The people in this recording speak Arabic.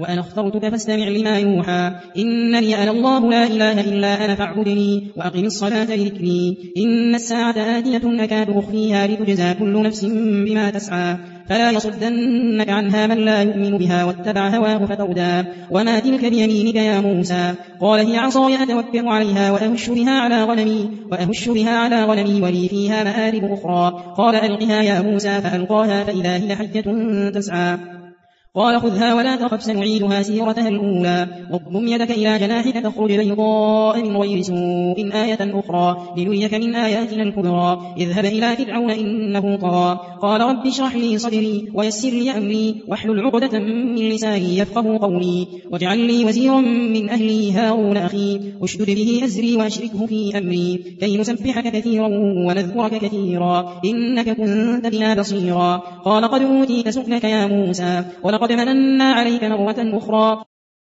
وأنا اخترتك فاستمع لما يوحى إنني أنا الله لا إله إلا أنا فاعبدني وأقم الصلاة لذكري إن الساعة آتية أكاد أخفيها لتجزى كل نفس بما تسعى فلا يصدنك عنها من لا يؤمن بها واتبع هواه فتردى وما تلك بيمينك يا موسى قال هي عصاي أتوكل عليها وأهش بها على غنمي ولي فيها مآرب أخرى قال ألقها يا موسى فألقاها فإذا هي حية تسعى قال خذها ولا تخف سنعيدها سيرتها الأولى واضم يدك إلى جناحك تخرج بيضاء من غير سوء آية أخرى لنريك من آياتنا الكبرى اذهب إلى فرعون إنه طغى قال رب اشرح لي صدري ويسر لي أمري واحلل عقدة من لساني يفقهوا قولي واجعل لي وزيرا من أهلي هارون أخي اشدد به أزري وأشركه في أمري كي نسبحك كثيرا ونذكرك كثيرا إنك كنت بنا بصيرا قال قد أوتيت سؤلك يا موسى ولقد مننا عليك مرة أخرى